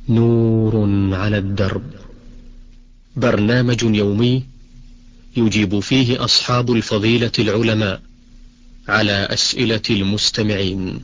نور على الدرب، برنامج يومي يجيب فيه أصحاب الفضيلة العلماء على أسئلة المستمعين.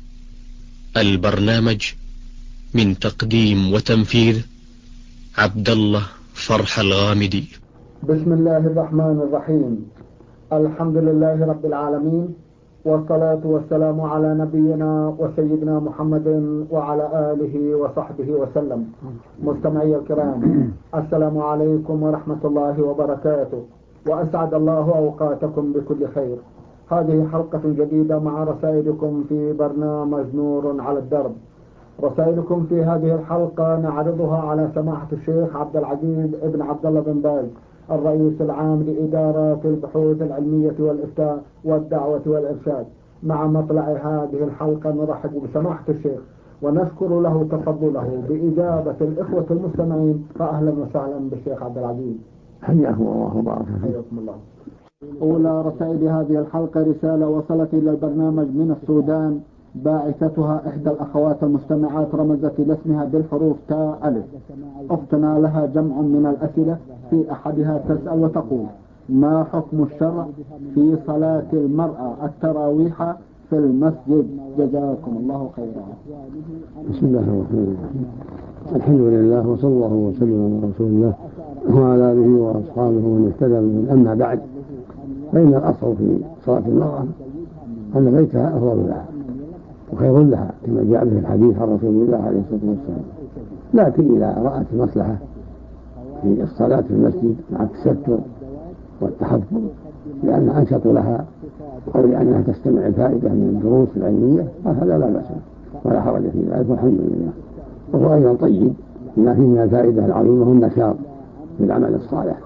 البرنامج من تقديم وتنفيذ عبد الله فرح الغامدي. بسم الله الرحمن الرحيم. الحمد لله رب العالمين، والصلاة والسلام على نبينا وسيدنا محمد وعلى آله وصحبه وسلم. مستمعي الكرام، السلام عليكم ورحمة الله وبركاته، وأسعد الله أوقاتكم بكل خير. هذه حلقة جديدة مع رسائلكم في برنامج نور على الدرب. رسائلكم في هذه الحلقة نعرضها على سماحة الشيخ عبد العزيز ابن عبد الله بن باز، الرئيس العام لإدارة البحوث العلمية والإفتاء والدعوة والإرشاد. مع مطلع هذه الحلقة نرحب بسماحة الشيخ ونشكر له تفضله بإجابة الإخوة المستمعين. فأهلا وسهلا بالشيخ عبد العزيز. حياكم الله وبارك فيكم. حياكم الله. أولى رسائل هذه الحلقة رسالة وصلت إلى البرنامج من السودان، باعثتها إحدى الأخوات المستمعات رمزت إلى اسمها بالحروف تاء ألف. أختنا لها جمع من الأسئلة، في أحدها تسأل وتقول: ما حكم الشرع في صلاة المرأة التراويح في المسجد؟ جزاكم الله خيرا. بسم الله الرحمن الرحيم. الحمد لله وصلى الله وسلم على رسول الله وعلى آله وأصحابه ومن اهتدى بهم. أما بعد، فإن الأصل في صلاة المرأة أن بيتها أفضل لها وخير لها كما جاء به الحديث عن رسول الله عليه الصلاة والسلام. لكن إذا رأت مصلحة في الصلاة في المسجد مع التستر والتحفظ لأنها أنشط لها أو لأنها تستمع الفائدة من الدروس العلمية، فهذا لا بأس ولا حرج في ذلك، والحمد لله. وهو أيضا طيب لما فيه من الفائدة العظيمة والنشاط في العمل الصالح.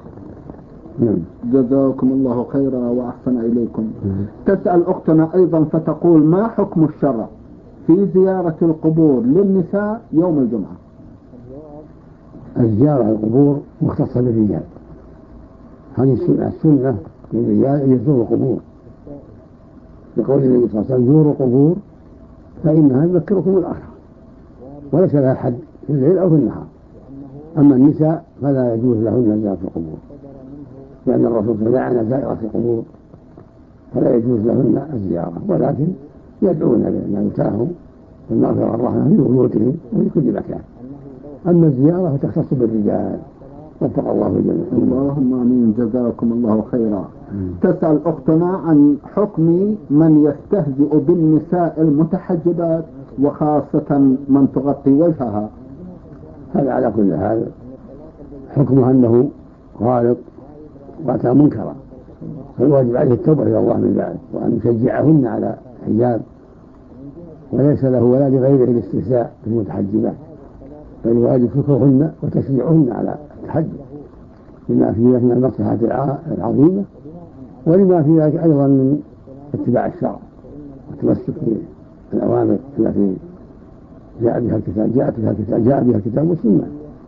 جزاكم الله خيرا وأحسن إليكم. تسأل أختنا أيضا فتقول: ما حكم الشرع في زيارة القبور للنساء يوم الجمعة؟ الزيارة القبور مختصة بالرجال، هذه السنة للرجال أن يزوروا القبور، بقول النبي صلى الله عليه وسلم: زوروا القبور فإنها تذكركم الآخرة، وليس لها حد في الليل أو في النهار. أما النساء فلا يجوز لهن زيارة القبور، لأن الرسول صلى الله عليه وسلم لعن زائرة القبور، فلا يجوز لهن الزيارة، ولكن يدعون لموتاهم بالمغفرة والرحمة في بيوتهم وفي كل مكان. أما الزيارة فتختص بالرجال، وفق الله الجميع. اللهم آمين. جزاكم الله خيرا. تسأل أختنا عن حكم من يستهزئ بالنساء المتحجبات وخاصة من تغطي وجهها. هذا على كل حال حكمه أنه غالط وأتى منكرا، فالواجب عليه التوبة إلى الله من ذلك، وأن يشجعهن على الحجاب، وليس له ولا لغيره الاستهزاء بالمتحجبات، بل الواجب شكرهن وتشجيعهن على التحجب لما فيه من المصلحة العظيمة، ولما فيه أيضا من اتباع الشرع والتمسك بالأوامر التي جاء بها الكتاب والسنة،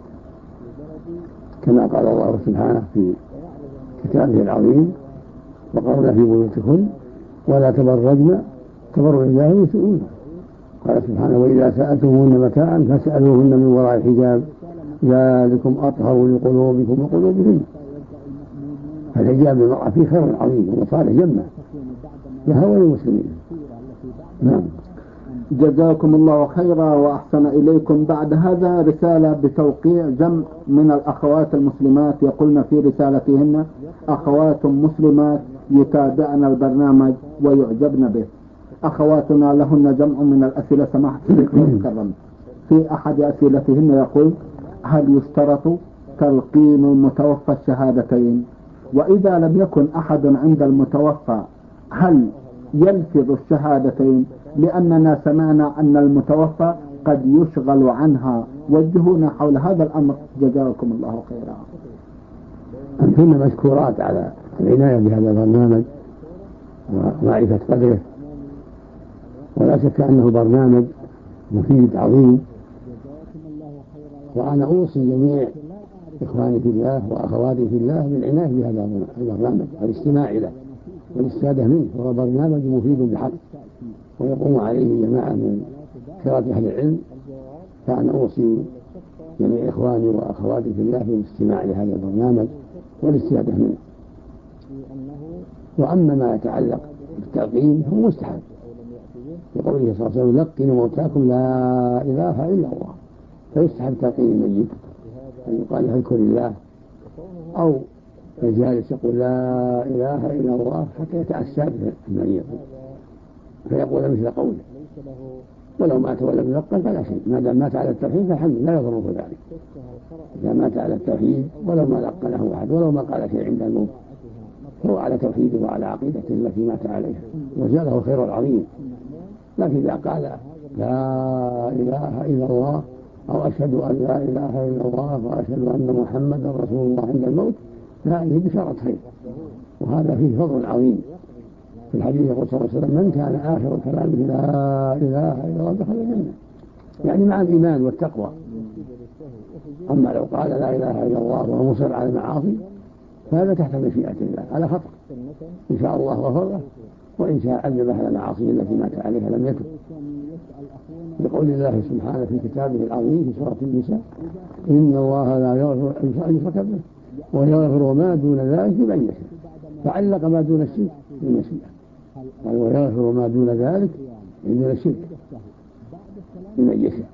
كما قال الله سبحانه في كتابه العظيم: وقرن في بيوتكن ولا تبرجن تبرج الجاهلية الأولى. قال سبحانه: وإذا سألتموهن متاعا فاسألوهن من وراء الحجاب ذلكم أطهر لقلوبكم وقلوبهن. فالحجاب للمرأة فيه خير عظيم ومصالح جمة لها وللمسلمين. نعم. جزاكم الله خيرا وأحسن إليكم. بعد هذا رسالة بتوقيع جمع من الأخوات المسلمات، يقولن في رسالتهن: أخوات مسلمات يتابعن البرنامج ويعجبن به. أخواتنا لهن جمع من الأسئلة سماحة الشيخ المكرم. في أحد أسئلتهن يقول: هل يشترط تلقين المتوفى الشهادتين؟ وإذا لم يكن أحد عند المتوفى هل يلفظ الشهادتين؟ لأننا سمعنا أن المتوفى قد يشغل عنها. وجهونا حول هذا الأمر جزاكم الله خيرا. أنتن مشكورات على العناية بهذا البرنامج ومعرفة قدره، ولا شك أنه برنامج مفيد عظيم، وأنا أوصي جميع إخواني في الله وأخواتي في الله بالعناية بهذا البرنامج والاستماع له والاستفادة منه، وهو برنامج مفيد بحق ويقوم عليه جماعة من خيرات أهل العلم. فأنا أوصي جميع إخواني وأخواتي في الله في الاستماع لهذا البرنامج والاستفادة منه. وأما ما يتعلق بالتلقين هو مستحب، يقول صلى الله عليه وسلم: لقنوا موتاكم لا إله إلا الله. فيستحب تلقين الميت أن يقال اذكر الله، أو الجالس يقول لا إله إلا الله حتى يتأسى بالميت فيقول مثل قوله، ولو مات ولم يلقن فلا شيء، ما دام مات على التوحيد فالحمد لا يضره ذلك. إذا مات على التوحيد ولو ما لقنه أحد ولو ما قال شيء عند الموت هو على توحيده وعلى عقيدته التي مات عليها وجاء الخير العظيم. لكن إذا قال لا إله إلا الله أو أشهد أن لا إله إلا الله وأشهد أن محمدا رسول الله عند الموت فهذه بشارة خير، وهذا فيه فضل عظيم. في الحديث يقول صلى الله عليه وسلم: من كان آخر كلامه لا إله إلا الله دخل الجنة، يعني مع الإيمان والتقوى. أما لو قال لا إله إلا الله وهو مصر على المعاصي فهذا تحت مشيئة الله على خطأ، إن شاء الله غفر له، وإن شاء عذبه على المعاصي التي مات عليها لم يتب. بقول الله سبحانه في كتابه العظيم في سورة النساء: إن الله لا يغفر أن يشرك به ويغفر ما دون ذلك لمن يشاء. فعلق ما دون الشرك بالمشيئة، قال ويغفر ما دون ذلك دون الشرك لمن يشاء.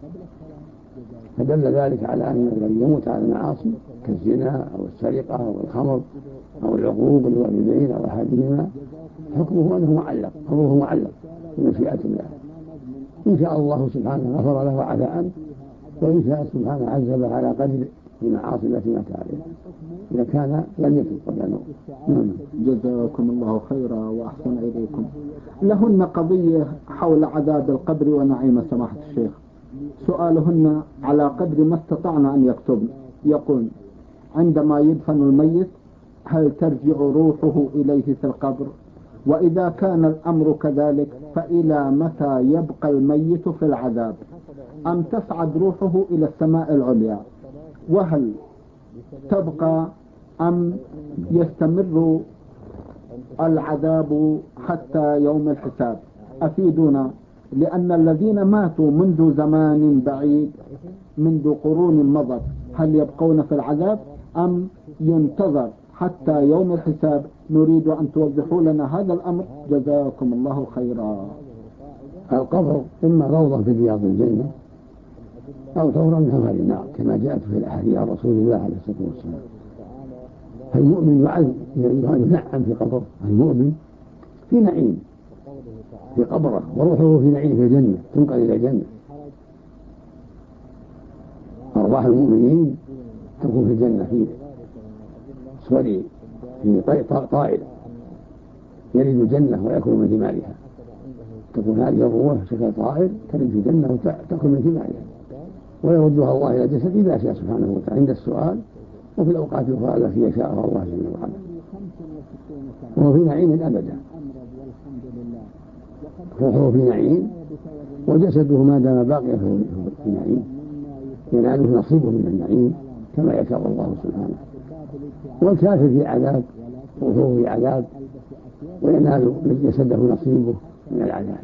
فدل ذلك على أن الذي يموت على المعاصي كالزنا أو السرقة أو الخمر أو العقوق للوالدين أو أحدهما حكمه أنه معلق، أمره معلق بمشيئة الله. إن شاء الله سبحانه غفر له وعفى عنه، وإن شاء سبحانه عذب على قدر المعاصي التي مات عليها إذا كان لم يتب قبل الموت. جزاكم الله خيرا وأحسن إليكم. لهن قضية حول عذاب القبر ونعيم سماحة الشيخ. سؤالهن على قدر ما استطعنا أن يكتبن. يقول: عندما يدفن الميت هل ترجع روحه إليه في القبر؟ وإذا كان الأمر كذلك فإلى متى يبقى الميت في العذاب؟ أم تصعد روحه إلى السماء العليا؟ وهل تبقى أم يستمر العذاب حتى يوم الحساب؟ أفيدونا، لأن الذين ماتوا منذ زمان بعيد منذ قرون مضت هل يبقون في العذاب أم ينتظر حتى يوم الحساب؟ نريد أن توضحوا لنا هذا الأمر جزاكم الله خيرا. القبر إما روضة في رياض الجنة أو ثورة من ثمار النار كما جاءت في الأحاديث عن رسول الله عليه الصلاة والسلام. فالمؤمن ينعم في قبره، المؤمن في نعيم في قبره وروحه في نعيم في الجنة تنقل إلى الجنة. أرواح المؤمنين تكون في الجنة في صوري في طائر يلد الجنة ويأكل من ثمارها، تكون هذه الروح شكل طائر تلد في الجنة وتأكل من ثمارها، ويردها الله إلى الجسد إذا شاء سبحانه وتعالى عند السؤال وفي الأوقات الأخرى التي يشاءها الله جل وعلا، وهو في نعيم أبدا. روحه في نعيم وجسده ما دام باقيا في نعيم يناله نصيبه من النعيم كما يشاء الله سبحانه. والكافر في عذاب، روحه في عذاب وينال جسده نصيبه من العذاب.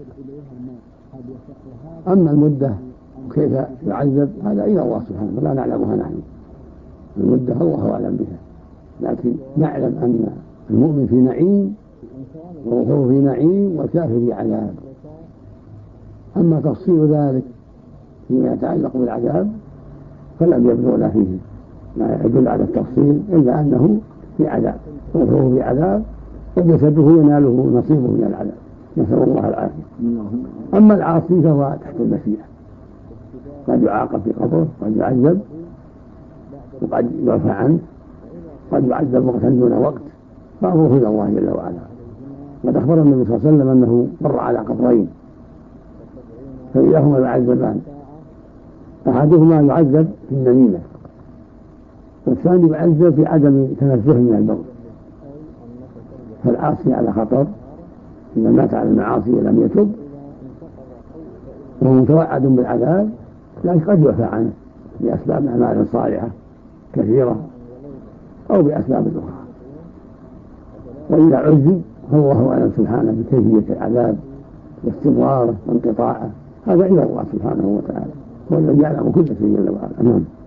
أما المدة وكيف يعذب هذا إلى الله سبحانه ولا نعلمها نحن، المدة الله أعلم بها، لكن نعلم أن المؤمن في نعيم وروحه في نعيم والكافر في عذاب. أما تفصيل ذلك فيما يتعلق بالعذاب فلم يبلغنا فيه ما يدل على التفصيل إلا أنه في عذاب، روحه في عذاب وجسده يناله نصيبه من العذاب، نسأل الله العافية. أما العاصي فهو تحت المشيئة، قد يعاقب في قبره، قد يعذب وقد يرفع عنه، قد يعذب وقتا دون وقت، فأمره إلى الله جل وعلا. وقد أخبر النبي صلى الله عليه وسلم أنه مر على قبرين فإذاهما يعذبان، أحدهما يعذب في النميمة والثاني يعذب في عدم تنزه من البول. فالعاصي على خطر إذا مات على المعاصي ولم يتب وهو متوعد بالعذاب، لكن قد يعفى عنه بأسباب أعمال صالحة كثيرة أو بأسباب أخرى. وإذا عذب فالله أعلم سبحانه بكيفية العذاب واستمراره وانقطاعه، هذا إلى الله سبحانه وتعالى، هو الذي يعلم كل شيء جل وعلا.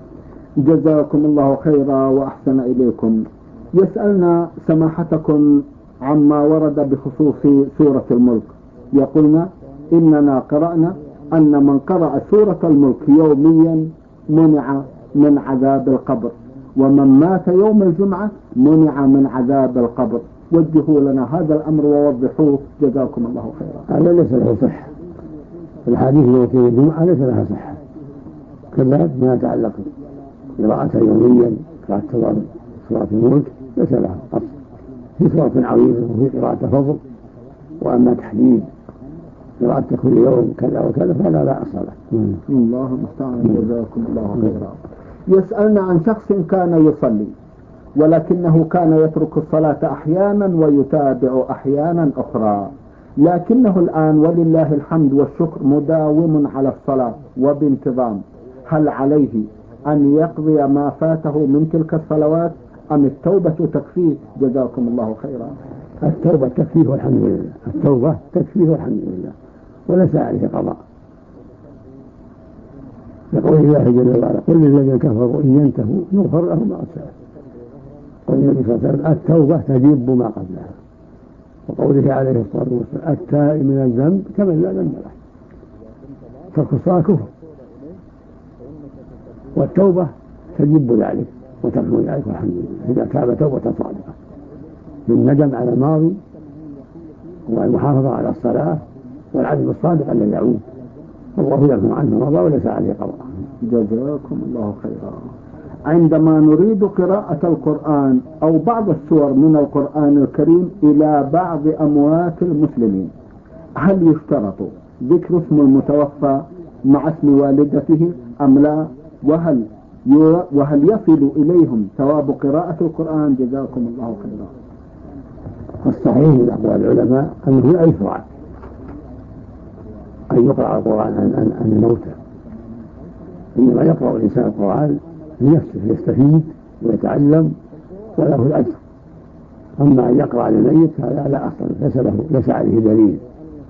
جزاكم الله خيرا وأحسن إليكم. يسألنا سماحتكم عما ورد بخصوص سورة الملك. يقولنا إننا قرأنا أن من قرأ سورة الملك يوميا منع من عذاب القبر، ومن مات يوم الجمعة منع من عذاب القبر. وجهوا لنا هذا الأمر ووضحوه جزاكم الله خيرا. هذا ليس له صحة. الحديث يوم الجمعة ليس لها صحة، كذلك ما يتعلق قراءة يوميا قراءة سورة الملك ليس لها أصل. في سورة عظيمة وفي قراءة فضل، وأما تحديد قراءة كل يوم كذا وكذا فلا لا أصل له. الله المستعان. جزاكم الله خيرا. يسألنا عن شخص كان يصلي ولكنه كان يترك الصلاة أحيانا ويتابع أحيانا أخرى، لكنه الآن ولله الحمد والشكر مداوم على الصلاة وبانتظام. هل عليه أن يقضي ما فاته من تلك الصلوات أم التوبة تكفيه؟ جزاكم الله خيرا. التوبة تكفيه والحمد لله، التوبة تكفيه والحمد لله، وليس عليه قضاء. يقول الله جل وعلا قل للذين كفروا إن ينتهوا يغفر لهم ما قد سلف. قول النبي صلى الله عليه وسلم التوبة تجيب ما قبلها، وقوله عليه الصلاة والسلام التائب من الذنب كمن لا ذنب له. ترك الصلاة كفر، والتوبة تجيب ذلك وتمحو ذلك والحمد لله إذا تاب توبة صادقة بالندم على الماضي والمحافظة على الصلاة والعزم الصادق الذي يعود، والله يعفو عنه مضى وليس عليه قضاء. جزاكم الله خيرا. عندما نريد قراءة القرآن أو بعض السور من القرآن الكريم إلى بعض أموات المسلمين، هل يشترط ذكر اسم المتوفى مع اسم والدته أم لا؟ وهل يصل إليهم ثواب قراءة القرآن؟ جزاكم الله خيرا. الصحيح من أقوال العلماء أنه لا يشرع أن يقرأ القرآن عن الموتى، إنما يقرأ الإنسان القرآن لنفسه يستفيد ويتعلم وله الأجر. أما أن يقرأ للميت هذا لا أصل، ليس عليه دليل.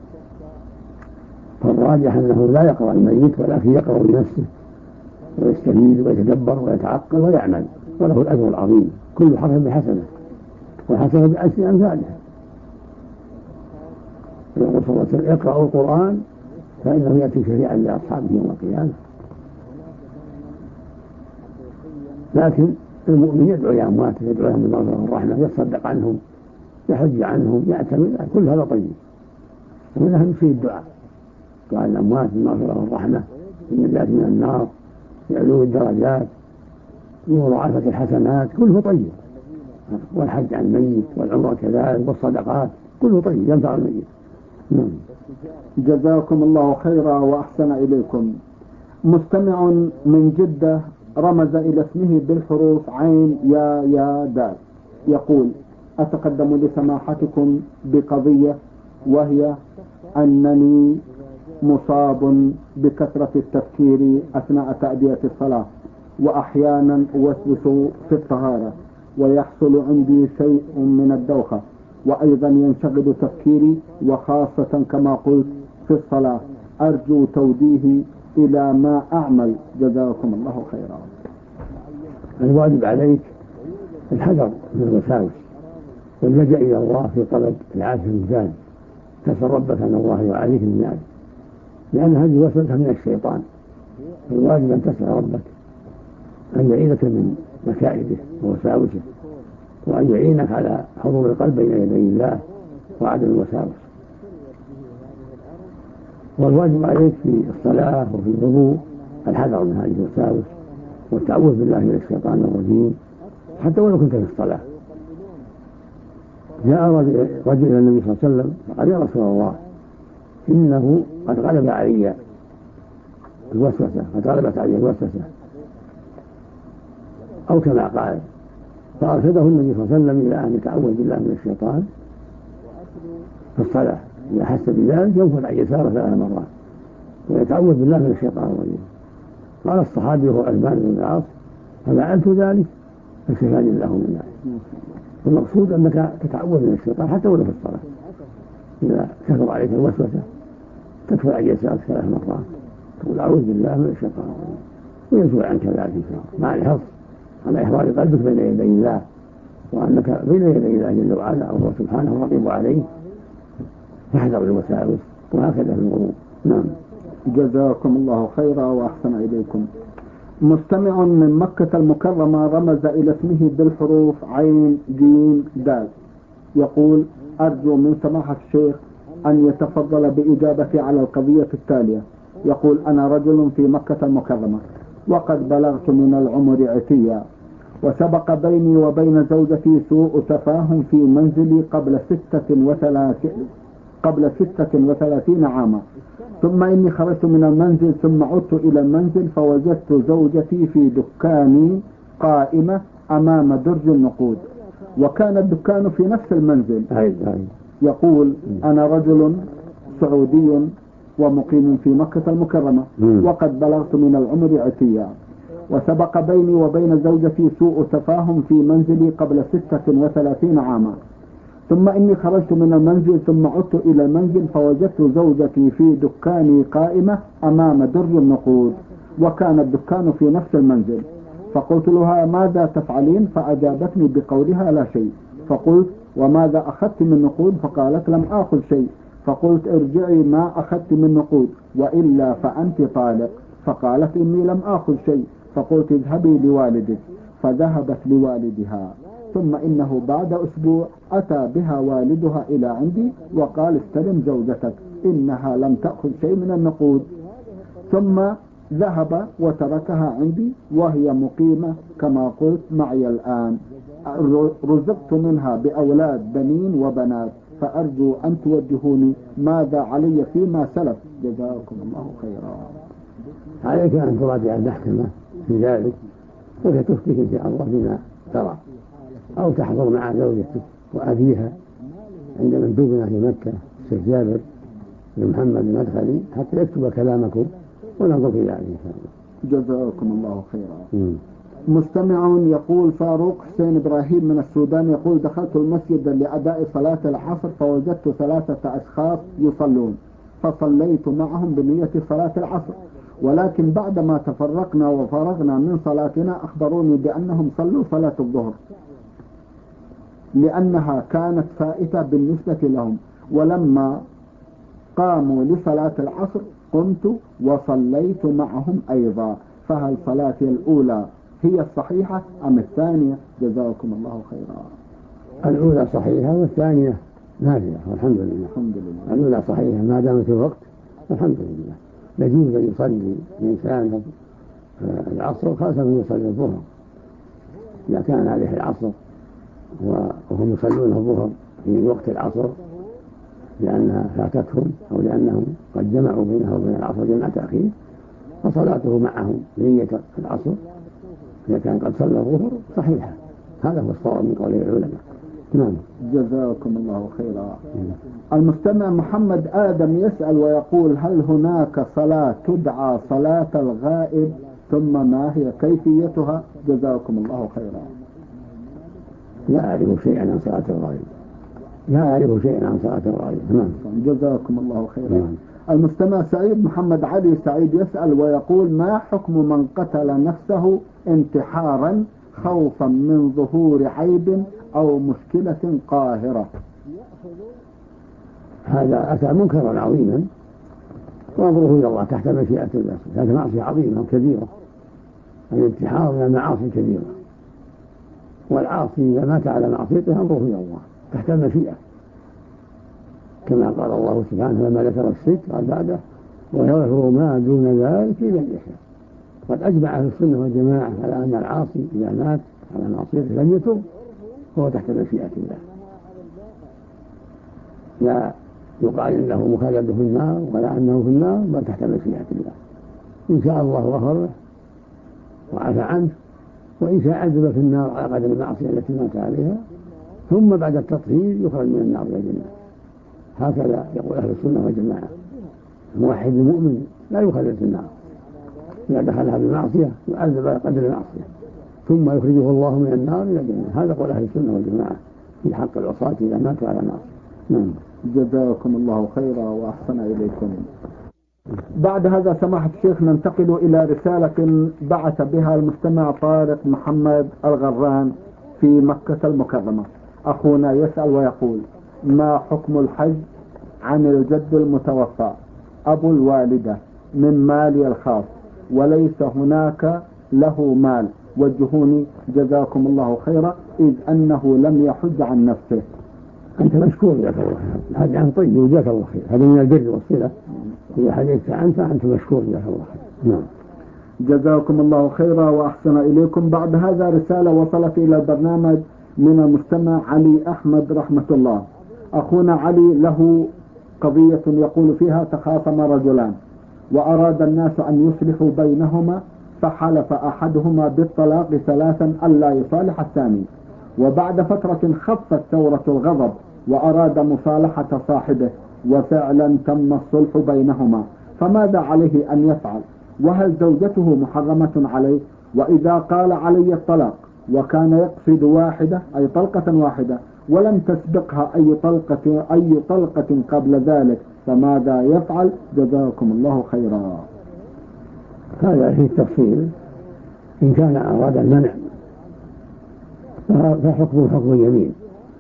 فالراجح أنه لا يقرأ الميت ولكن يقرأ لنفسه ويستفيد ويتدبر ويتعقل ويعمل، وله الأجر العظيم. كل حرف بحسنة والحسنة بأشياء أمثالها. يقول صلى الله عليه وسلم اقرأوا القرآن فإنه يأتي شفيعا لأصحابه يوم القيامة. لكن المؤمن يدعو لأمواته، يدعو لهم بالمغفرة والرحمة، يتصدق عنهم، يحج عنهم، يعتمد، كل هذا طيب. ومن أهم شيء الدعاء، دعاء الأموات بالمغفرة والرحمة، بالنجاة من النار، بعلو الدرجات، ومضاعفة الحسنات، كله طيب. والحج عن الميت والعمرة كذلك والصدقات كله طيب ينفع الميت. جزاكم الله خيرا وأحسن إليكم. مستمع من جدة رمز إلى اسمه بالحروف عين يا دال، يقول أتقدم لسماحتكم بقضية، وهي أنني مصاب بكثرة التفكير أثناء تأدية الصلاة، وأحيانا أوسوس في الطهارة، ويحصل عندي شيء من الدوخة، وأيضا ينشغل تفكيري وخاصة كما قلت في الصلاة. أرجو توجيهي إلى ما أعمل جزاكم الله خيرا. الواجب عليك الحذر من الوساوس واللجأ إلى الله في طلب العافية الإنسان. تسأل ربك أن الله يعافيك من ذلك، لأن هذه وسوسة من الشيطان. الواجب أن تسأل ربك أن يعينك من مكائده ووساوسه، وأن يعينك على حضور القلب بين يدي الله وعدم الوساوس. والواجب عليك في الصلاة وفي الوضوء الحذر من هذه الوساوس والتعوذ بالله من الشيطان الرجيم، حتى ولو كنت في الصلاة. جاء رجل إلى النبي صلى الله عليه وسلم فقال يا رسول الله إنه قد غلب علي الوسوسة، قد غلبت علي الوسوسة، أو كما قال. فأرشده النبي صلى الله عليه وسلم إلى أن يتعوذ بالله من الشيطان في الصلاة. إذا حس بذلك ينفث عن يساره 3 مرات ويتعوذ بالله من الشيطان الرجيم. قال الصحابي هو عثمان بن العاص ففعلت ذلك فشفاني الله من ذلك. المقصود أنك تتعوذ من الشيطان حتى ولو في الصلاة. إذا كثر عليك الوسوسة تكفر عن يسارك 3 مرات تقول أعوذ بالله من الشيطان الرجيم. ويزول عنك ذلك مع الحرص على إحضار قلبك بين يدي الله، وأنك بين يدي الله جل وعلا وهو سبحانه الرقيب عليه، فاحذر الوساوس، وهكذا في الغروب. نعم. جزاكم الله خيرا وأحسن إليكم. مستمع من مكة المكرمة رمز إلى اسمه بالحروف عين جيم دال، يقول: أرجو من سماحة الشيخ أن يتفضل بإجابتي على القضية التالية. يقول: أنا رجل في مكة المكرمة، وقد بلغت من العمر عتيا، وسبق بيني وبين زوجتي سوء تفاهم في منزلي قبل 36 عاما، ثم إني خرجت من المنزل ثم عدت إلى المنزل فوجدت زوجتي في دكاني قائمة أمام درج النقود، وكان الدكان في نفس المنزل. يقول: أنا رجل سعودي ومقيم في مكة المكرمة، وقد بلغت من العمر عتيا، وسبق بيني وبين زوجتي سوء تفاهم في منزلي قبل 36 عاما، ثم إني خرجت من المنزل ثم عدت إلى المنزل فوجدت زوجتي في دكاني قائمة أمام درج النقود، وكان الدكان في نفس المنزل. فقلت لها: ماذا تفعلين؟ فأجابتني بقولها: لا شيء. فقلت: وماذا أخذت من نقود؟ فقالت: لم آخذ شيء. فقلت: ارجعي ما أخذت من نقود، وإلا فأنت طالق. فقالت: إني لم آخذ شيء. فقلت: اذهبي لوالدك. فذهبت لوالدها، ثم إنه بعد أسبوع أتى بها والدها إلى عندي وقال: استلم زوجتك، إنها لم تأخذ شيء من النقود. ثم ذهب وتركها عندي وهي مقيمة كما قلت معي الآن. رزقت منها بأولاد بنين وبنات، فأرجو أن توجهوني ماذا علي فيما سلف، جزاكم الله خيرا. عليك أن تراجع المحكمة في ذلك، وستفتك إن شاء الله بما ترى، أو تحضر مع زوجتك وأبيها عند مندوبنا في مكة الشيخ جابر بن محمد المدخلي حتى يكتب كلامكم وننظر في ذلك إن شاء الله. جزاكم الله خيرا. مستمع يقول: فاروق حسين إبراهيم من السودان، يقول: دخلت المسجد لأداء صلاة العصر فوجدت 3 أشخاص يصلون، فصليت معهم بنية صلاة العصر، ولكن بعدما تفرقنا وفرغنا من صلاتنا أخبروني بأنهم صلوا صلاة الظهر لأنها كانت فائتة بالنسبة لهم، ولما قاموا لصلاة العصر قمت وصليت معهم أيضا، فهل صلاتي الأولى هي الصحيحة أم الثانية؟ جزاكم الله خيرا. الأولى صحيحة والثانية نافلة، والحمد لله. الحمد لله. الأولى صحيحة ما دامت في الوقت، والحمد لله. يجوز أن يصلي الإنسان العصر خاصة من يصلي الظهر إذا كان عليه العصر وهم يصلون الظهر في وقت العصر لأنها فاتتهم أو لأنهم قد جمعوا بينها وبين العصر جمع تأخير، فصلاته معهم بنية العصر إذا كان قد صلى الظهر صحيحة. هذا هو الصواب من قول العلماء. نعم. جزاكم الله خيرا. المستمع محمد آدم يسأل ويقول: هل هناك صلاة تدعى صلاة الغائب؟ ثم ما هي كيفيتها؟ جزاكم الله خيرا. لا أعرف شيئا عن صلاة الغائب، لا أعرف شيئا عن صلاة الغائب. نعم. جزاكم الله خيرا. المستمع سعيد محمد علي سعيد يسأل ويقول: ما حكم من قتل نفسه انتحارا خوفا من ظهور عيب أو مشكلة قاهرة؟ هذا أتى منكرا عظيما، وأمره إلى الله تحت مشيئة الله. هذا معصية عظيمة وكبيرة، الانتحار من المعاصي كبيرة، والعاصي إذا مات على معصيته أمره إلى الله تحت المشيئة، كما قال الله سبحانه لما ذكر الشرك قال بعده: ويغفر ما دون ذلك لمن يشاء. قد أجمع أهل السنة والجماعة على أن العاصي إذا مات على معصيته لم يتب فهو تحت مشيئة الله، لا يقال إنه مخلد في النار ولا أنه في النار، بل تحت مشيئة الله. إن شاء الله غفر له وعفى عنه، وإن شاء عذب في النار على قدر المعصية التي مات عليها، ثم بعد التطهير يخرج من النار إلى الجنة. هكذا يقول أهل السنة والجماعة. الموحد المؤمن لا يخلد في النار، إذا دخلها بالمعصية يعذب على قدر المعصية ثم يخرجه الله من النار إلى الجنة. هذا قول أهل السنة والجماعة في حق العصاة إذا ماتوا على معصية. نعم. جزاكم الله خيرا وأحسن إليكم. بعد هذا سماحة الشيخ ننتقل إلى رسالة بعث بها المستمع طارق محمد الغران في مكة المكرمة. أخونا يسأل ويقول: ما حكم الحج عن الجد المتوفى أبو الوالدة من مالي الخاص وليس هناك له مال؟ وجهوني جزاكم الله خيرا، إذ أنه لم يحج عن نفسه. أنت مشكور جزاك الله خير، الحج عن طيب وجزاك الله خير، هذا من البر والصلة، إذا حججت عنك أنت مشكور جزاك الله خير. نعم. جزاكم الله خيرا وأحسن إليكم. بعد هذا رسالة وصلت إلى البرنامج من المستمع علي أحمد رحمة الله. أخونا علي له قضية يقول فيها: تخاصم رجلان وأراد الناس أن يصلحوا بينهما، فحلف أحدهما بالطلاق 3 ألا يصالح الثاني، وبعد فترة خفت ثورة الغضب وأراد مصالحة صاحبه، وفعلا تم الصلح بينهما، فماذا عليه أن يفعل؟ وهل زوجته محرمة عليه؟ وإذا قال علي الطلاق وكان يقصد واحدة أي طلقة واحدة ولم تسبقها أي طلقة قبل ذلك، فماذا يفعل؟ جزاكم الله خيرا. هذا فيه التفصيل. إن كان أراد المنع فحكم حكم اليمين،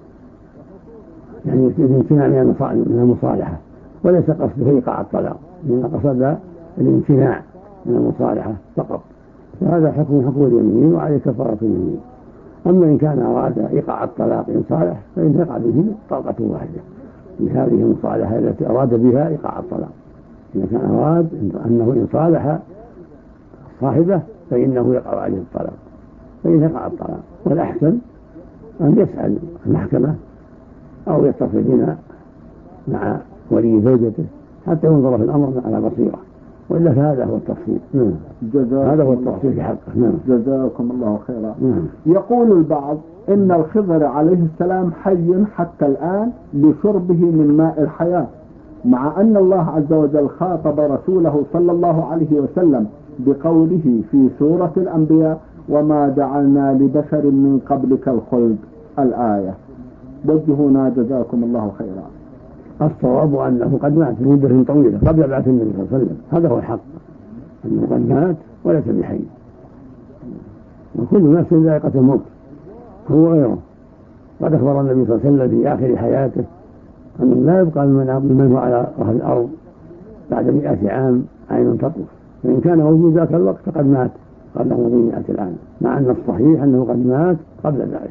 يعني الامتناع من المصالحة، وليس قصده إيقاع الطلاق، إنما قصد الامتناع من المصالحة فقط، فهذا حكم اليمين وعليه كفارة اليمين. أما إن كان أراد إيقاع الطلاق إن صالح فإن يقع به طلقة واحدة لهذه المصالحة التي أراد بها إيقاع الطلاق. إذا كان أراد أنه إن صالح صاحبه فإنه يقع عليه الطلاق، فإن يقع الطلاق. والأحسن أن يسأل المحكمة أو يتصل بنا مع ولي زوجته حتى ينظر في الأمر على بصيرة، وإلا فهذا هو التفصيل. هذا هو التفصيل في حقه. جزاكم الله خيرا. يقول البعض إن الخضر عليه السلام حي حتى الآن لشربه من ماء الحياة، مع أن الله عز وجل خاطب رسوله صلى الله عليه وسلم بقوله في سورة الأنبياء: وما جعلنا لبشر من قبلك الخلد، الآية. وجهونا جزاكم الله خيرا. الصواب أنه قد مات مدة طويلة قبل بعث النبي صلى الله عليه وسلم، هذا هو الحق، أنه قد مات وليس بحي، وكل نفس ذائقة الموت هو غيره. قد أخبر النبي صلى الله عليه وسلم في آخر حياته أنه لا يبقى من هو على ظهر الأرض بعد 100 عام عين تطوف، فإن كان موجود ذاك الوقت فقد مات قبل مضي 100 العام، مع أن الصحيح أنه قد مات قبل ذلك.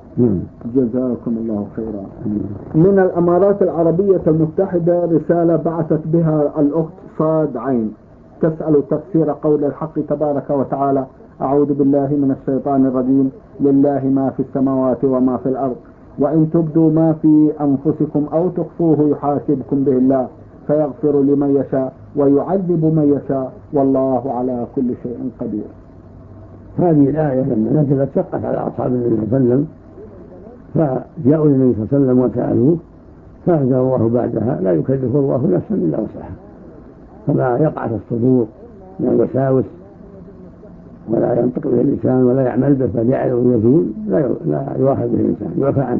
جزاكم الله خيرا. من الأمارات العربية المتحدة رسالة بعثت بها الأخت صاد عين تسأل تفسير قول الحق تبارك وتعالى: أعوذ بالله من الشيطان الرجيم، لله ما في السماوات وما في الأرض، وإن تبدوا ما في أنفسكم أو تخفوه يحاسبكم به الله فيغفر لمن يشاء ويعذب من يشاء والله على كل شيء قدير. هذه الآية لما نزلت شقت على أصحاب النبي صلى الله عليه وسلم، فجاءوا للنبي صلى الله عليه وسلم وسألوه، فأنزل الله بعدها: لا يكلف الله نفسا إلا وسعها. فما يقع في الصدور من الوساوس ولا ينطق به اللسان ولا يعمل به فجعله يزول لا يؤاخذ به الإنسان، يعفى عنه،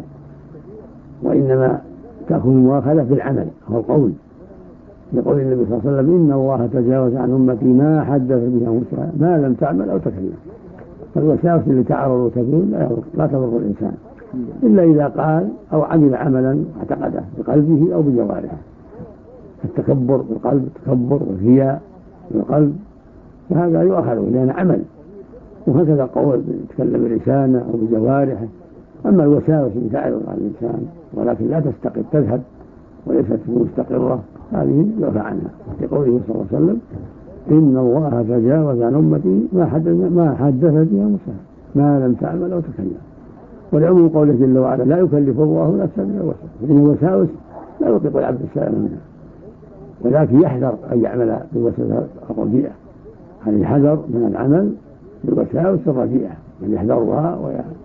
وإنما تكون المؤاخذة بالعمل هو القول، يقول النبي صلى الله عليه وسلم: إن الله تجاوز عن أمتي ما حدث به أنفسها ما لم تعمل أو تكلم. فالوساوس اللي تعرض وتكون لا تضر الإنسان إلا إذا قال أو عمل عملا اعتقده بقلبه أو بجوارحه. التكبر بالقلب، التكبر والرياء بالقلب، فهذا يؤخذ لأن عمل، وهكذا قول يتكلم بلسانه أو بجوارحه. أما الوساوس اللي تعرض على الإنسان ولكن لا تستقر تذهب وليست مستقرة، هذه يعفى عنها، لقوله صلى الله عليه وسلم: إن الله تجاوز عن أمتي ما حدث بها أنفسها ما لم تعمل أو تكلم. ولعموم قوله جل وعلا: لا يكلف الله نفسا إلا وسعها، لأن الوساوس لا يطيق العبد السلام منها، ولكن يحذر أن يعمل بالوساوس الرديئة. هذا الحذر من العمل بالوساوس الرديئة، يعني يحذرها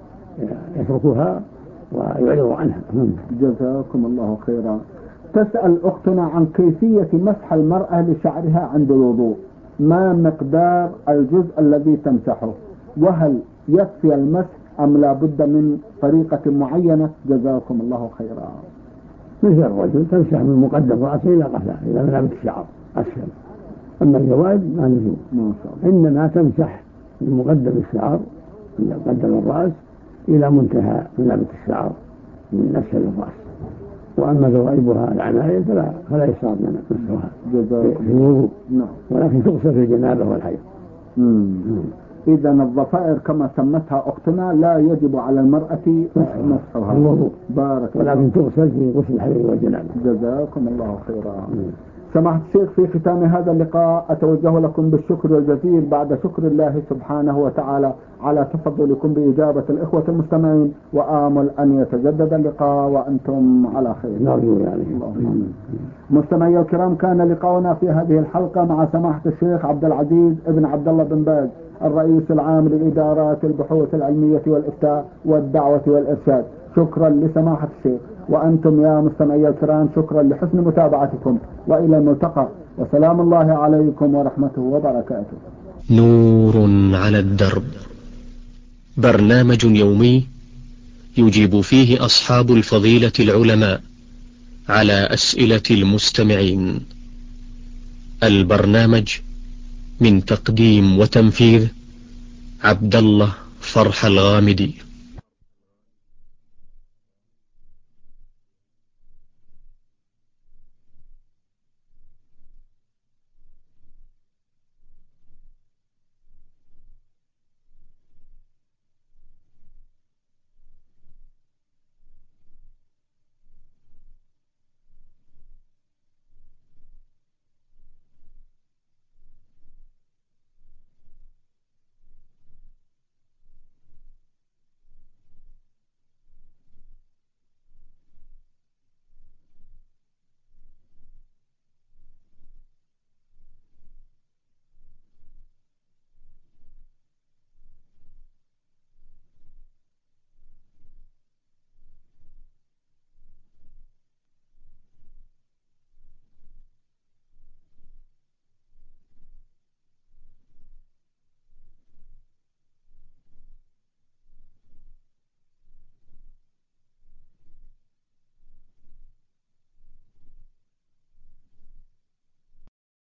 ويتركها ويعرض عنها. جزاكم الله خيرا. تسأل أختنا عن كيفية مسح المرأة لشعرها عند الوضوء، ما مقدار الجزء الذي تمسحه، وهل يكفي المسح أم لا بد من طريقة معينة؟ جزاكم الله خيرا. مثل الرجل تمسح من مقدم رأسه إلى قفاه إلى منابت الشعر أسفل، أما الجوائب ما نزول، إنما تمسح من مقدم الشعر من مقدم الرأس إلى منتهى منابت الشعر من نفس الرأس. وأما جوائبها العمائم فلا يصاب مسحها في الوضوء، ولكن تغسل في الجنابة والحيض. إذا الضفائر كما سمتها أختنا لا يجب على المرأة مسحها الوضوء، بارك الله، ولكن تغسل في غسل الحيض والجنابة. جزاكم الله خيرا. سماحة الشيخ، في ختام هذا اللقاء أتوجه لكم بالشكر الجزيل بعد شكر الله سبحانه وتعالى على تفضلكم بإجابة الإخوة المستمعين، وآمل أن يتجدد اللقاء وأنتم على خير. نرجو يعني. مستمعي الكرام، كان لقاؤنا في هذه الحلقة مع سماحة الشيخ عبد العزيز ابن عبد الله بن باز، الرئيس العام لإدارات البحوث العلمية والإفتاء والدعوة والإرشاد. شكرا لسماحة الشيخ، وأنتم يا مستمعي الكرام شكرا لحسن متابعتكم، وإلى الملتقى، وسلام الله عليكم ورحمته وبركاته. نور على الدرب، برنامج يومي يجيب فيه أصحاب الفضيلة العلماء على أسئلة المستمعين. البرنامج من تقديم وتنفيذ عبد الله فرح الغامدي.